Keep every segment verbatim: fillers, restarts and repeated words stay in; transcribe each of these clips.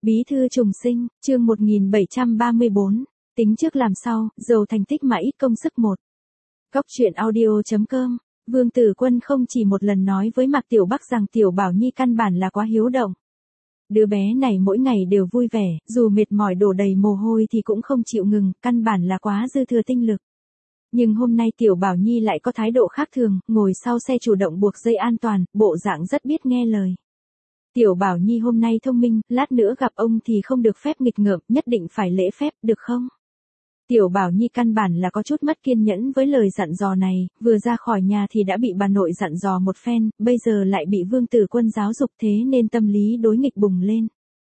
Bí thư trùng sinh, chương một nghìn bảy trăm ba mươi bốn, tính trước làm sau, giàu thành tích mà ít công sức một. Góc truyện audio chấm com, Vương Tử Quân không chỉ một lần nói với Mạc Tiểu Bắc rằng Tiểu Bảo Nhi căn bản là quá hiếu động. Đứa bé này mỗi ngày đều vui vẻ, dù mệt mỏi đổ đầy mồ hôi thì cũng không chịu ngừng, căn bản là quá dư thừa tinh lực. Nhưng hôm nay Tiểu Bảo Nhi lại có thái độ khác thường, ngồi sau xe chủ động buộc dây an toàn, bộ dạng rất biết nghe lời. Tiểu Bảo Nhi hôm nay thông minh, lát nữa gặp ông thì không được phép nghịch ngợm, nhất định phải lễ phép, được không? Tiểu Bảo Nhi căn bản là có chút mất kiên nhẫn với lời dặn dò này, vừa ra khỏi nhà thì đã bị bà nội dặn dò một phen, bây giờ lại bị Vương Tử Quân giáo dục, thế nên tâm lý đối nghịch bùng lên.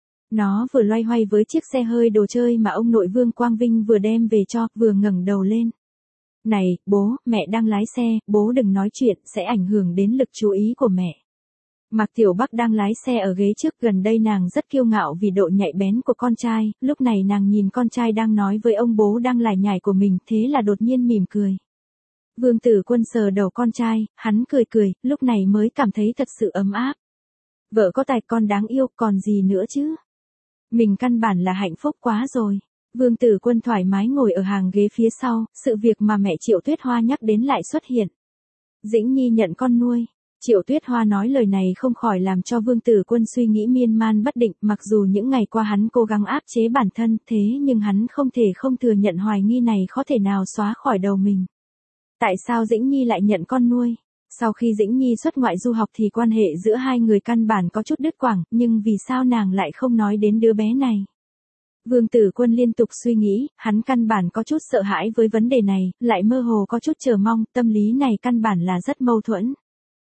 Nó vừa loay hoay với chiếc xe hơi đồ chơi mà ông nội Vương Quang Vinh vừa đem về cho, vừa ngẩng đầu lên. Này, bố, mẹ đang lái xe, bố đừng nói chuyện, sẽ ảnh hưởng đến lực chú ý của mẹ. Mạc Tiểu Bắc đang lái xe ở ghế trước, gần đây nàng rất kiêu ngạo vì độ nhạy bén của con trai, lúc này nàng nhìn con trai đang nói với ông bố đang lải nhải của mình, thế là đột nhiên mỉm cười. Vương Tử Quân sờ đầu con trai, hắn cười cười, lúc này mới cảm thấy thật sự ấm áp. Vợ có tài, con đáng yêu, còn gì nữa chứ? Mình căn bản là hạnh phúc quá rồi. Vương Tử Quân thoải mái ngồi ở hàng ghế phía sau, sự việc mà mẹ Triệu Tuyết Hoa nhắc đến lại xuất hiện. Dĩnh Nhi nhận con nuôi. Triệu Tuyết Hoa nói lời này không khỏi làm cho Vương Tử Quân suy nghĩ miên man bất định, mặc dù những ngày qua hắn cố gắng áp chế bản thân, thế nhưng hắn không thể không thừa nhận hoài nghi này khó thể nào xóa khỏi đầu mình. Tại sao Dĩnh Nhi lại nhận con nuôi? Sau khi Dĩnh Nhi xuất ngoại du học thì quan hệ giữa hai người căn bản có chút đứt quãng, nhưng vì sao nàng lại không nói đến đứa bé này? Vương Tử Quân liên tục suy nghĩ, hắn căn bản có chút sợ hãi với vấn đề này, lại mơ hồ có chút chờ mong, tâm lý này căn bản là rất mâu thuẫn.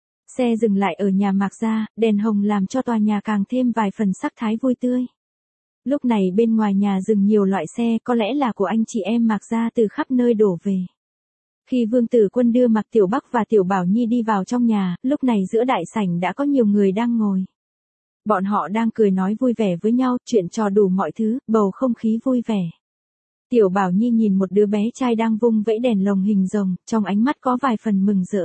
Xe dừng lại ở nhà Mạc gia, đèn hồng làm cho tòa nhà càng thêm vài phần sắc thái vui tươi. Lúc này bên ngoài nhà dừng nhiều loại xe, có lẽ là của anh chị em Mạc gia từ khắp nơi đổ về. Khi Vương Tử Quân đưa Mạc Tiểu Bắc và Tiểu Bảo Nhi đi vào trong nhà, lúc này giữa đại sảnh đã có nhiều người đang ngồi. Bọn họ đang cười nói vui vẻ với nhau, chuyện trò đủ mọi thứ, bầu không khí vui vẻ. Tiểu Bảo Nhi nhìn một đứa bé trai đang vung vẫy đèn lồng hình rồng, trong ánh mắt có vài phần mừng rỡ.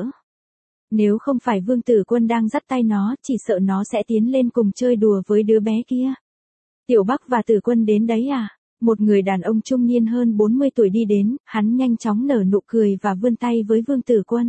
Nếu không phải Vương Tử Quân đang dắt tay nó, chỉ sợ nó sẽ tiến lên cùng chơi đùa với đứa bé kia. Tiểu Bắc và Tử Quân đến đấy à? Một người đàn ông trung niên hơn bốn mươi tuổi đi đến, hắn nhanh chóng nở nụ cười và vươn tay với Vương Tử Quân.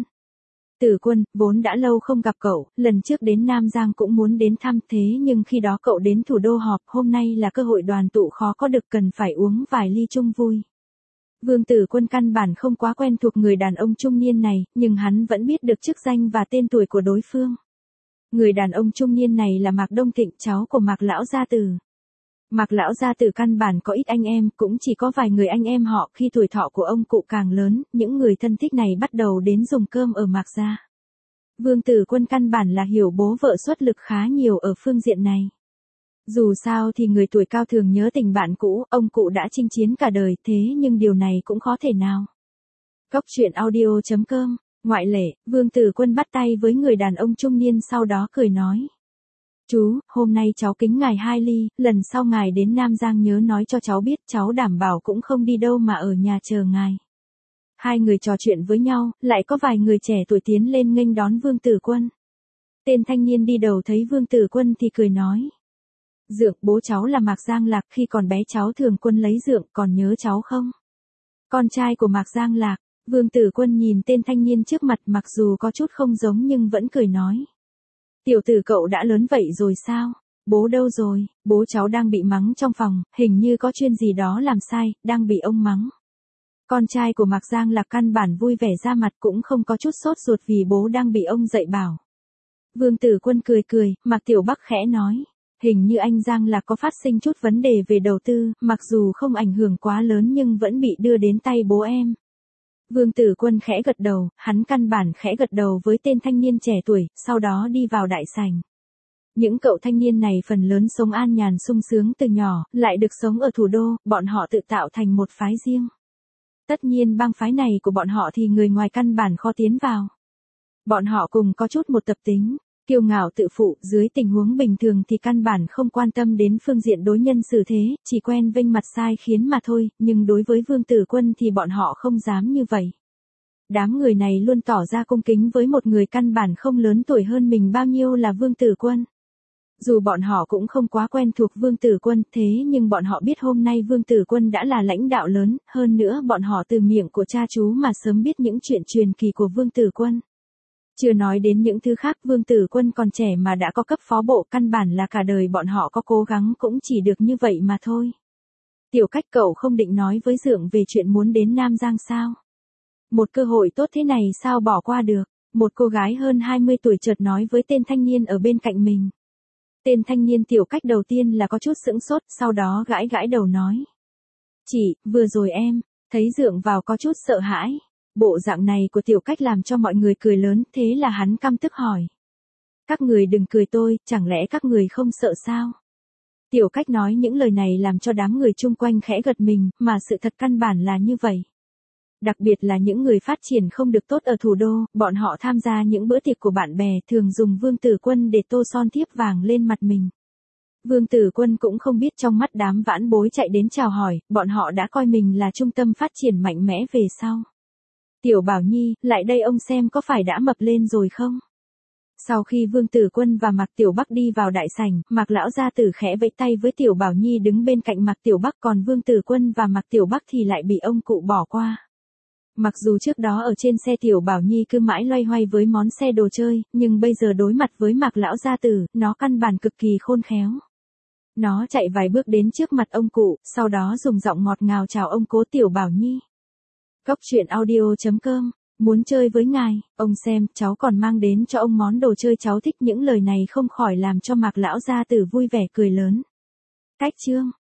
Tử Quân, vốn đã lâu không gặp cậu, lần trước đến Nam Giang cũng muốn đến thăm, thế nhưng khi đó cậu đến thủ đô họp, hôm nay là cơ hội đoàn tụ khó có được, cần phải uống vài ly chung vui. Vương Tử Quân căn bản không quá quen thuộc người đàn ông trung niên này, nhưng hắn vẫn biết được chức danh và tên tuổi của đối phương. Người đàn ông trung niên này là Mạc Đông Thịnh, cháu của Mạc Lão Gia Tử. Mạc Lão Gia Tử căn bản có ít anh em, cũng chỉ có vài người anh em họ, khi tuổi thọ của ông cụ càng lớn, những người thân thích này bắt đầu đến dùng cơm ở Mạc gia. Vương Tử Quân căn bản là hiểu bố vợ xuất lực khá nhiều ở phương diện này. Dù sao thì người tuổi cao thường nhớ tình bạn cũ, ông cụ đã chinh chiến cả đời, thế nhưng điều này cũng khó thể nào. Góc truyện audio chấm com, ngoại lệ, Vương Tử Quân bắt tay với người đàn ông trung niên sau đó cười nói. Chú, hôm nay cháu kính ngài hai ly, lần sau ngài đến Nam Giang nhớ nói cho cháu biết, cháu đảm bảo cũng không đi đâu mà ở nhà chờ ngài. Hai người trò chuyện với nhau, lại có vài người trẻ tuổi tiến lên nghênh đón Vương Tử Quân. Tên thanh niên đi đầu thấy Vương Tử Quân thì cười nói. Dượng, bố cháu là Mạc Giang Lạc, khi còn bé cháu thường Quân lấy Dượng, còn nhớ cháu không? Con trai của Mạc Giang Lạc. Vương Tử Quân nhìn tên thanh niên trước mặt, mặc dù có chút không giống nhưng vẫn cười nói. Tiểu tử cậu đã lớn vậy rồi sao? Bố đâu rồi? Bố cháu đang bị mắng trong phòng, hình như có chuyện gì đó làm sai, đang bị ông mắng. Con trai của Mạc Giang Lạc căn bản vui vẻ ra mặt, cũng không có chút sốt ruột vì bố đang bị ông dạy bảo. Vương Tử Quân cười cười, Mạc Tiểu Bắc khẽ nói. Hình như anh Giang Lạc có phát sinh chút vấn đề về đầu tư, mặc dù không ảnh hưởng quá lớn nhưng vẫn bị đưa đến tay bố em. Vương Tử Quân khẽ gật đầu, hắn căn bản khẽ gật đầu với tên thanh niên trẻ tuổi, sau đó đi vào đại sảnh. Những cậu thanh niên này phần lớn sống an nhàn sung sướng từ nhỏ, lại được sống ở thủ đô, bọn họ tự tạo thành một phái riêng. Tất nhiên bang phái này của bọn họ thì người ngoài căn bản khó tiến vào. Bọn họ cùng có chút một tập tính. Kiêu ngạo tự phụ, dưới tình huống bình thường thì căn bản không quan tâm đến phương diện đối nhân xử thế, chỉ quen vênh mặt sai khiến mà thôi, nhưng đối với Vương Tử Quân thì bọn họ không dám như vậy. Đám người này luôn tỏ ra cung kính với một người căn bản không lớn tuổi hơn mình bao nhiêu là Vương Tử Quân. Dù bọn họ cũng không quá quen thuộc Vương Tử Quân, thế nhưng bọn họ biết hôm nay Vương Tử Quân đã là lãnh đạo lớn, hơn nữa bọn họ từ miệng của cha chú mà sớm biết những chuyện truyền kỳ của Vương Tử Quân. Chưa nói đến những thứ khác, Vương Tử Quân còn trẻ mà đã có cấp phó bộ, căn bản là cả đời bọn họ có cố gắng cũng chỉ được như vậy mà thôi. Tiểu Cách, cậu không định nói với Dượng về chuyện muốn đến Nam Giang sao? Một cơ hội tốt thế này sao bỏ qua được? Một cô gái hơn hai mươi tuổi chợt nói với tên thanh niên ở bên cạnh mình. Tên thanh niên Tiểu Cách đầu tiên là có chút sững sốt, sau đó gãi gãi đầu nói. Chị, vừa rồi em, thấy Dượng vào có chút sợ hãi. Bộ dạng này của Tiểu Cách làm cho mọi người cười lớn, thế là hắn căm tức hỏi. Các người đừng cười tôi, chẳng lẽ các người không sợ sao? Tiểu Cách nói những lời này làm cho đám người chung quanh khẽ gật mình, mà sự thật căn bản là như vậy. Đặc biệt là những người phát triển không được tốt ở thủ đô, bọn họ tham gia những bữa tiệc của bạn bè thường dùng Vương Tử Quân để tô son thiếp vàng lên mặt mình. Vương Tử Quân cũng không biết trong mắt đám vãn bối chạy đến chào hỏi, bọn họ đã coi mình là trung tâm phát triển mạnh mẽ về sau. Tiểu Bảo Nhi, lại đây ông xem có phải đã mập lên rồi không? Sau khi Vương Tử Quân và Mạc Tiểu Bắc đi vào đại sảnh, Mạc lão gia tử khẽ vẫy tay với Tiểu Bảo Nhi đứng bên cạnh Mạc Tiểu Bắc, còn Vương Tử Quân và Mạc Tiểu Bắc thì lại bị ông cụ bỏ qua. Mặc dù trước đó ở trên xe Tiểu Bảo Nhi cứ mãi loay hoay với món xe đồ chơi, nhưng bây giờ đối mặt với Mạc lão gia tử, nó căn bản cực kỳ khôn khéo. Nó chạy vài bước đến trước mặt ông cụ, sau đó dùng giọng ngọt ngào chào ông cố Tiểu Bảo Nhi. Cốc truyện audio chấm com, muốn chơi với ngài, ông xem, cháu còn mang đến cho ông món đồ chơi cháu thích. Những lời này không khỏi làm cho Mạc lão gia tử vui vẻ cười lớn. Cách chương